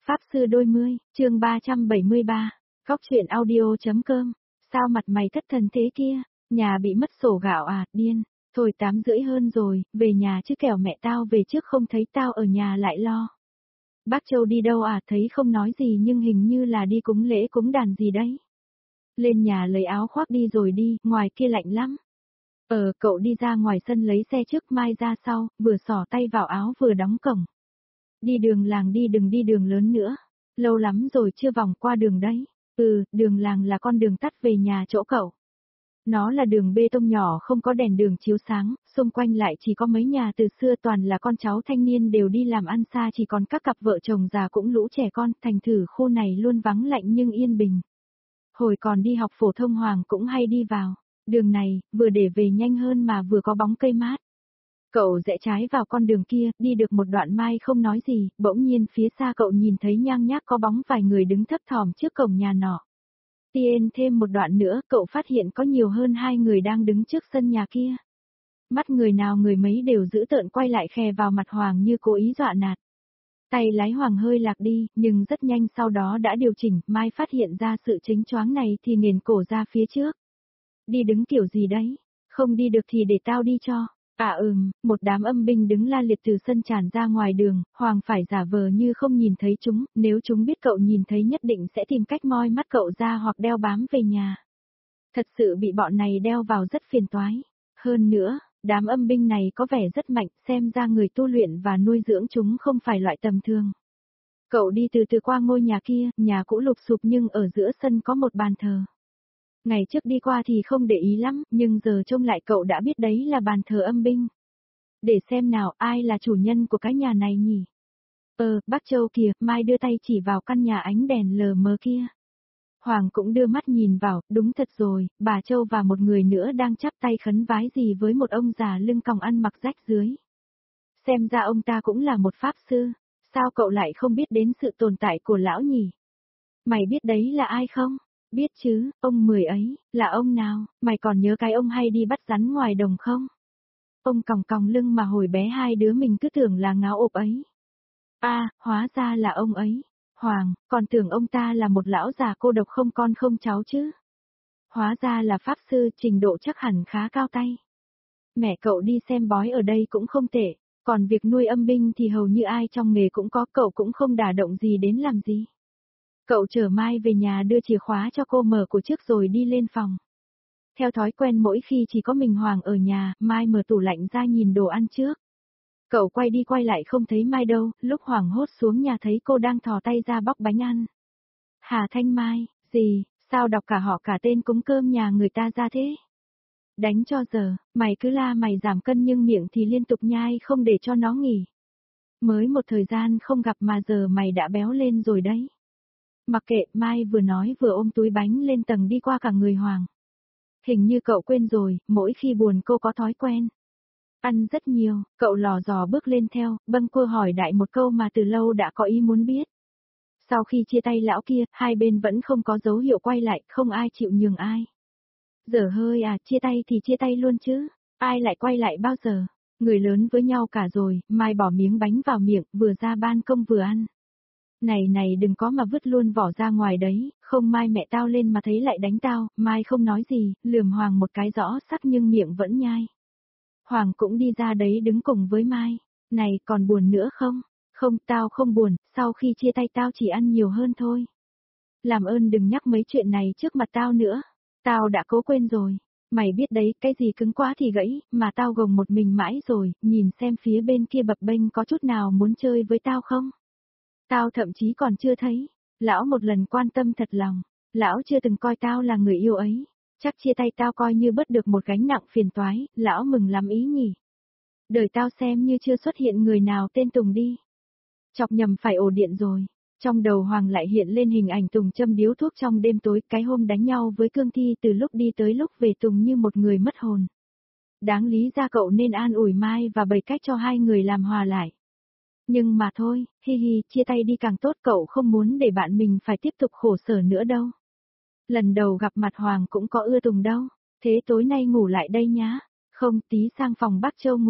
Pháp sư đôi mươi, chương 373, góc truyện audio.com, sao mặt mày thất thần thế kia, nhà bị mất sổ gạo à, điên, thôi 8:30 hơn rồi, về nhà chứ kẻo mẹ tao về trước không thấy tao ở nhà lại lo. Bác Châu đi đâu à, thấy không nói gì nhưng hình như là đi cúng lễ cúng đàn gì đấy. Lên nhà lấy áo khoác đi rồi đi, ngoài kia lạnh lắm. Cậu đi ra ngoài sân lấy xe trước, Mai ra sau, vừa xỏ tay vào áo vừa đóng cổng. Đi đường làng đi, đừng đi đường lớn nữa. Lâu lắm rồi chưa vòng qua đường đấy. Đường làng là con đường tắt về nhà chỗ cậu. Nó là đường bê tông nhỏ không có đèn đường chiếu sáng, xung quanh lại chỉ có mấy nhà từ xưa toàn là con cháu thanh niên đều đi làm ăn xa, chỉ còn các cặp vợ chồng già cũng lũ trẻ con, thành thử khu này luôn vắng lạnh nhưng yên bình. Hồi còn đi học phổ thông Hoàng cũng hay đi vào. Đường này, vừa để về nhanh hơn mà vừa có bóng cây mát. Cậu rẽ trái vào con đường kia, đi được một đoạn Mai không nói gì, bỗng nhiên phía xa cậu nhìn thấy nhang nhác có bóng vài người đứng thấp thỏm trước cổng nhà nọ. Tiên thêm một đoạn nữa, cậu phát hiện có nhiều hơn 2 người đang đứng trước sân nhà kia. Mắt người nào người mấy đều giữ tợn quay lại khè vào mặt Hoàng như cố ý dọa nạt. Tay lái Hoàng hơi lạc đi, nhưng rất nhanh sau đó đã điều chỉnh, Mai phát hiện ra sự chênh choáng này thì nghiền cổ ra phía trước. Đi đứng kiểu gì đấy? Không đi được thì để tao đi cho. Một đám âm binh đứng la liệt từ sân tràn ra ngoài đường, Hoàng phải giả vờ như không nhìn thấy chúng, nếu chúng biết cậu nhìn thấy nhất định sẽ tìm cách moi mắt cậu ra hoặc đeo bám về nhà. Thật sự bị bọn này đeo vào rất phiền toái. Hơn nữa, đám âm binh này có vẻ rất mạnh, xem ra người tu luyện và nuôi dưỡng chúng không phải loại tầm thường. Cậu đi từ từ qua ngôi nhà kia, nhà cũ lụp xụp nhưng ở giữa sân có một bàn thờ. Ngày trước đi qua thì không để ý lắm, nhưng giờ trông lại cậu đã biết đấy là bàn thờ âm binh. Để xem nào, ai là chủ nhân của cái nhà này nhỉ? Bác Châu kìa, Mai đưa tay chỉ vào căn nhà ánh đèn lờ mờ kia. Hoàng cũng đưa mắt nhìn vào, đúng thật rồi, bà Châu và một người nữa đang chắp tay khấn vái gì với một ông già lưng còng ăn mặc rách dưới. Xem ra ông ta cũng là một pháp sư, sao cậu lại không biết đến sự tồn tại của lão nhỉ? Mày biết đấy là ai không? Biết chứ, ông Mười ấy, là ông nào, mày còn nhớ cái ông hay đi bắt rắn ngoài đồng không? Ông còng còng lưng mà hồi bé hai đứa mình cứ tưởng là ngáo ộp ấy. Hóa ra là ông ấy. Hoàng, còn tưởng ông ta là một lão già cô độc không con không cháu chứ. Hóa ra là pháp sư, trình độ chắc hẳn khá cao tay. Mẹ cậu đi xem bói ở đây cũng không tệ, còn việc nuôi âm binh thì hầu như ai trong nghề cũng có, cậu cũng không đả động gì đến làm gì. Cậu chở Mai về nhà đưa chìa khóa cho cô mở của trước rồi đi lên phòng. Theo thói quen mỗi khi chỉ có mình Hoàng ở nhà, Mai mở tủ lạnh ra nhìn đồ ăn trước. Cậu quay đi quay lại không thấy Mai đâu, lúc Hoàng hốt xuống nhà thấy cô đang thò tay ra bóc bánh ăn. Hà Thanh Mai, gì, sao đọc cả họ cả tên cúng cơm nhà người ta ra thế? Đánh cho giờ, mày cứ la mày giảm cân nhưng miệng thì liên tục nhai không để cho nó nghỉ. Mới một thời gian không gặp mà giờ mày đã béo lên rồi đấy. Mặc kệ, Mai vừa nói vừa ôm túi bánh lên tầng đi qua cả người Hoàng. Hình như cậu quên rồi, mỗi khi buồn cô có thói quen. Ăn rất nhiều, cậu lò dò bước lên theo, bâng quơ hỏi đại một câu mà từ lâu đã có ý muốn biết. Sau khi chia tay lão kia, hai bên vẫn không có dấu hiệu quay lại, không ai chịu nhường ai. Dở hơi à, chia tay thì chia tay luôn chứ, ai lại quay lại bao giờ, người lớn với nhau cả rồi, Mai bỏ miếng bánh vào miệng, vừa ra ban công vừa ăn. Này đừng có mà vứt luôn vỏ ra ngoài đấy, không mai mẹ tao lên mà thấy lại đánh tao, Mai không nói gì, lườm Hoàng một cái rõ sắc nhưng miệng vẫn nhai. Hoàng cũng đi ra đấy đứng cùng với Mai, này còn buồn nữa không? Không, tao không buồn, sau khi chia tay tao chỉ ăn nhiều hơn thôi. Làm ơn đừng nhắc mấy chuyện này trước mặt tao nữa, tao đã cố quên rồi. Mày biết đấy, cái gì cứng quá thì gãy, mà tao gồng một mình mãi rồi, nhìn xem phía bên kia bập bênh có chút nào muốn chơi với tao không? Tao thậm chí còn chưa thấy, lão một lần quan tâm thật lòng, lão chưa từng coi tao là người yêu ấy, chắc chia tay tao coi như bớt được một gánh nặng phiền toái, lão mừng lắm ý nhỉ. Đời tao xem như chưa xuất hiện người nào tên Tùng đi. Chọc nhầm phải ổ điện rồi, trong đầu Hoàng lại hiện lên hình ảnh Tùng châm điếu thuốc trong đêm tối, cái hôm đánh nhau với Cương Thi từ lúc đi tới lúc về Tùng như một người mất hồn. Đáng lý ra cậu nên an ủi Mai và bày cách cho hai người làm hòa lại. Nhưng mà thôi, chia tay đi càng tốt, cậu không muốn để bạn mình phải tiếp tục khổ sở nữa đâu. Lần đầu gặp mặt Hoàng cũng có ưa Tùng đâu, thế tối nay ngủ lại đây nhá, không tí sang phòng bác Châu ngủ,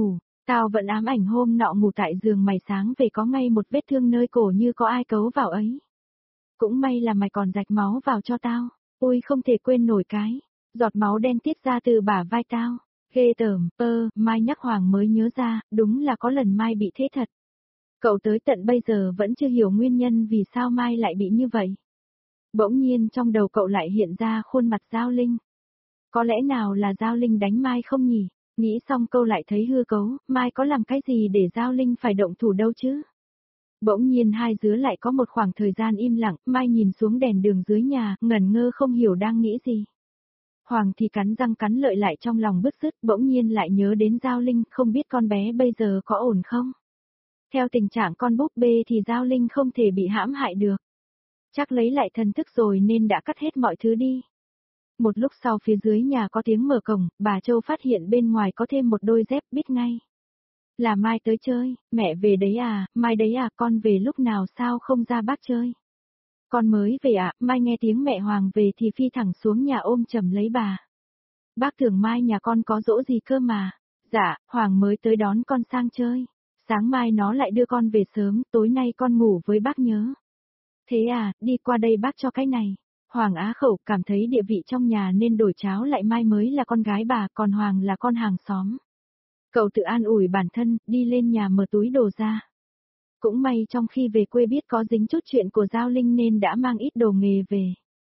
Tao vẫn ám ảnh hôm nọ ngủ tại giường mày sáng về có ngay một vết thương nơi cổ như có ai cấu vào ấy. Cũng may là mày còn rạch máu vào cho tao. Ôi không thể quên nổi cái. Giọt máu đen tiết ra từ bả vai tao. Ghê tởm, Mai nhắc Hoàng mới nhớ ra, đúng là có lần Mai bị thế thật. Cậu tới tận bây giờ vẫn chưa hiểu nguyên nhân vì sao Mai lại bị như vậy. Bỗng nhiên trong đầu cậu lại hiện ra khuôn mặt Giao Linh. Có lẽ nào là Giao Linh đánh Mai không nhỉ? Nghĩ xong câu lại thấy hư cấu, Mai có làm cái gì để Giao Linh phải động thủ đâu chứ? Bỗng nhiên hai đứa lại có một khoảng thời gian im lặng, Mai nhìn xuống đèn đường dưới nhà, ngẩn ngơ không hiểu đang nghĩ gì. Hoàng thì cắn răng cắn lợi lại trong lòng bứt rứt, bỗng nhiên lại nhớ đến Giao Linh, không biết con bé bây giờ có ổn không? Theo tình trạng con búp bê thì Giao Linh không thể bị hãm hại được. Chắc lấy lại thần thức rồi nên đã cắt hết mọi thứ đi. Một lúc sau phía dưới nhà có tiếng mở cổng, bà Châu phát hiện bên ngoài có thêm một đôi dép, biết ngay. Là Mai tới chơi, mẹ về đấy à, Mai đấy à, con về lúc nào sao không ra bác chơi? Con mới về ạ, Mai nghe tiếng mẹ Hoàng về thì phi thẳng xuống nhà ôm chầm lấy bà. Bác tưởng Mai nhà con có dỗ gì cơ mà. Dạ, Hoàng mới tới đón con sang chơi. Sáng mai nó lại đưa con về sớm, tối nay con ngủ với bác nhớ. Thế à, đi qua đây bác cho cái này. Hoàng á khẩu cảm thấy địa vị trong nhà nên đổi cháo lại Mai mới là con gái bà, còn Hoàng là con hàng xóm. Cậu tự an ủi bản thân, đi lên nhà mở túi đồ ra. Cũng may trong khi về quê biết có dính chút chuyện của Giao Linh nên đã mang ít đồ nghề về.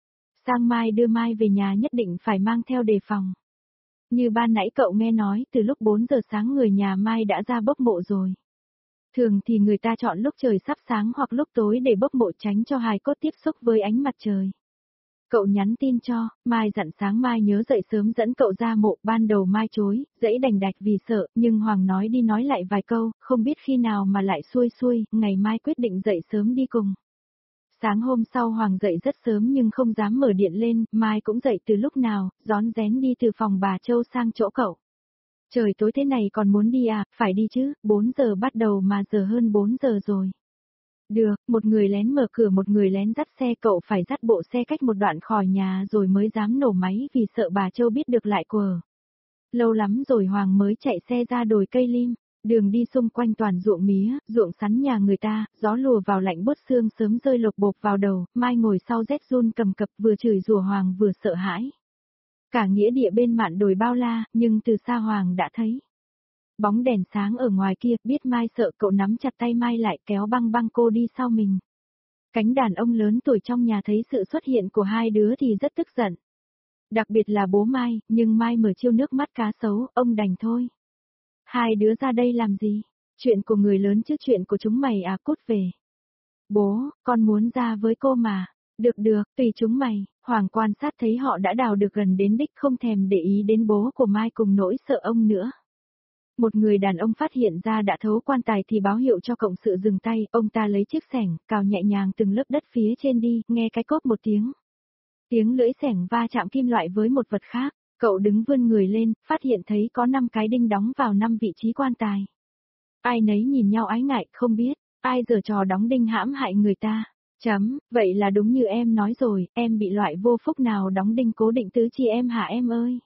Sang mai đưa Mai về nhà nhất định phải mang theo đề phòng. Như ban nãy cậu nghe nói, từ lúc 4 giờ sáng người nhà Mai đã ra bốc mộ rồi. Thường thì người ta chọn lúc trời sắp sáng hoặc lúc tối để bốc mộ tránh cho hài cốt tiếp xúc với ánh mặt trời. Cậu nhắn tin cho, Mai dặn sáng mai nhớ dậy sớm dẫn cậu ra mộ, ban đầu Mai chối, dãy đành đạch vì sợ, nhưng Hoàng nói đi nói lại vài câu, không biết khi nào mà lại xuôi xuôi, ngày mai quyết định dậy sớm đi cùng. Sáng hôm sau Hoàng dậy rất sớm nhưng không dám mở điện lên, Mai cũng dậy từ lúc nào, rón rén đi từ phòng bà Châu sang chỗ cậu. Trời tối thế này còn muốn đi à, phải đi chứ, 4 giờ bắt đầu mà giờ hơn 4 giờ rồi. Được, một người lén mở cửa một người lén dắt xe, cậu phải dắt bộ xe cách một đoạn khỏi nhà rồi mới dám nổ máy vì sợ bà Châu biết được lại quờ. Lâu lắm rồi Hoàng mới chạy xe ra đồi cây lim, đường đi xung quanh toàn ruộng mía, ruộng sắn nhà người ta, gió lùa vào lạnh buốt xương sớm rơi lộc bộp vào đầu, Mai ngồi sau rét run cầm cập vừa chửi rủa Hoàng vừa sợ hãi. Cả nghĩa địa bên mạn đồi bao la, nhưng từ xa Hoàng đã thấy. Bóng đèn sáng ở ngoài kia, biết Mai sợ cậu nắm chặt tay Mai lại kéo băng băng cô đi sau mình. Cánh đàn ông lớn tuổi trong nhà thấy sự xuất hiện của hai đứa thì rất tức giận. Đặc biệt là bố Mai, nhưng Mai mở chiêu nước mắt cá sấu, ông đành thôi. Hai đứa ra đây làm gì? Chuyện của người lớn chứ chuyện của chúng mày à, cút về. Bố, con muốn ra với cô mà. Được được, tùy chúng mày. Hoàng quan sát thấy họ đã đào được gần đến đích, không thèm để ý đến bố của Mai cùng nỗi sợ ông nữa. Một người đàn ông phát hiện ra đã thấu quan tài thì báo hiệu cho cộng sự dừng tay, ông ta lấy chiếc xẻng, cào nhẹ nhàng từng lớp đất phía trên đi, nghe cái cốp một tiếng. Tiếng lưỡi xẻng va chạm kim loại với một vật khác, cậu đứng vươn người lên, phát hiện thấy có 5 cái đinh đóng vào 5 vị trí quan tài. Ai nấy nhìn nhau ái ngại, không biết, ai giở trò đóng đinh hãm hại người ta. Vậy là đúng như em nói rồi, em bị loại vô phúc nào đóng đinh cố định tứ chi em hả em ơi?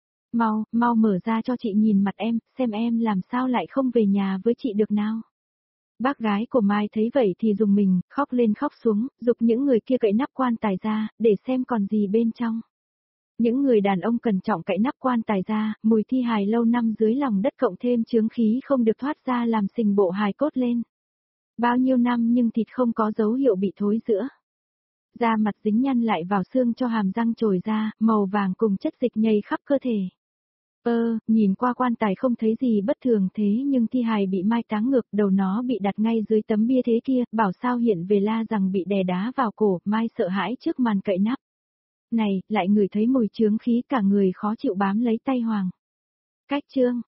Mau mở ra cho chị nhìn mặt em, xem em làm sao lại không về nhà với chị được nào. Bác gái của Mai thấy vậy thì dùng mình, khóc lên khóc xuống, giục những người kia cậy nắp quan tài ra, để xem còn gì bên trong. Những người đàn ông cẩn trọng cậy nắp quan tài ra, mùi thi hài lâu năm dưới lòng đất cộng thêm chướng khí không được thoát ra làm sình bộ hài cốt lên. Bao nhiêu năm nhưng thịt không có dấu hiệu bị thối rữa. Da mặt dính nhăn lại vào xương cho hàm răng trồi ra, màu vàng cùng chất dịch nhầy khắp cơ thể. Nhìn qua quan tài không thấy gì bất thường thế nhưng thi hài bị mai táng ngược, đầu nó bị đặt ngay dưới tấm bia thế kia, bảo sao hiện về la rằng bị đè đá vào cổ, Mai sợ hãi trước màn cậy nắp. Này, lại ngửi thấy mùi chướng khí cả người khó chịu bám lấy tay Hoàng. Cách chương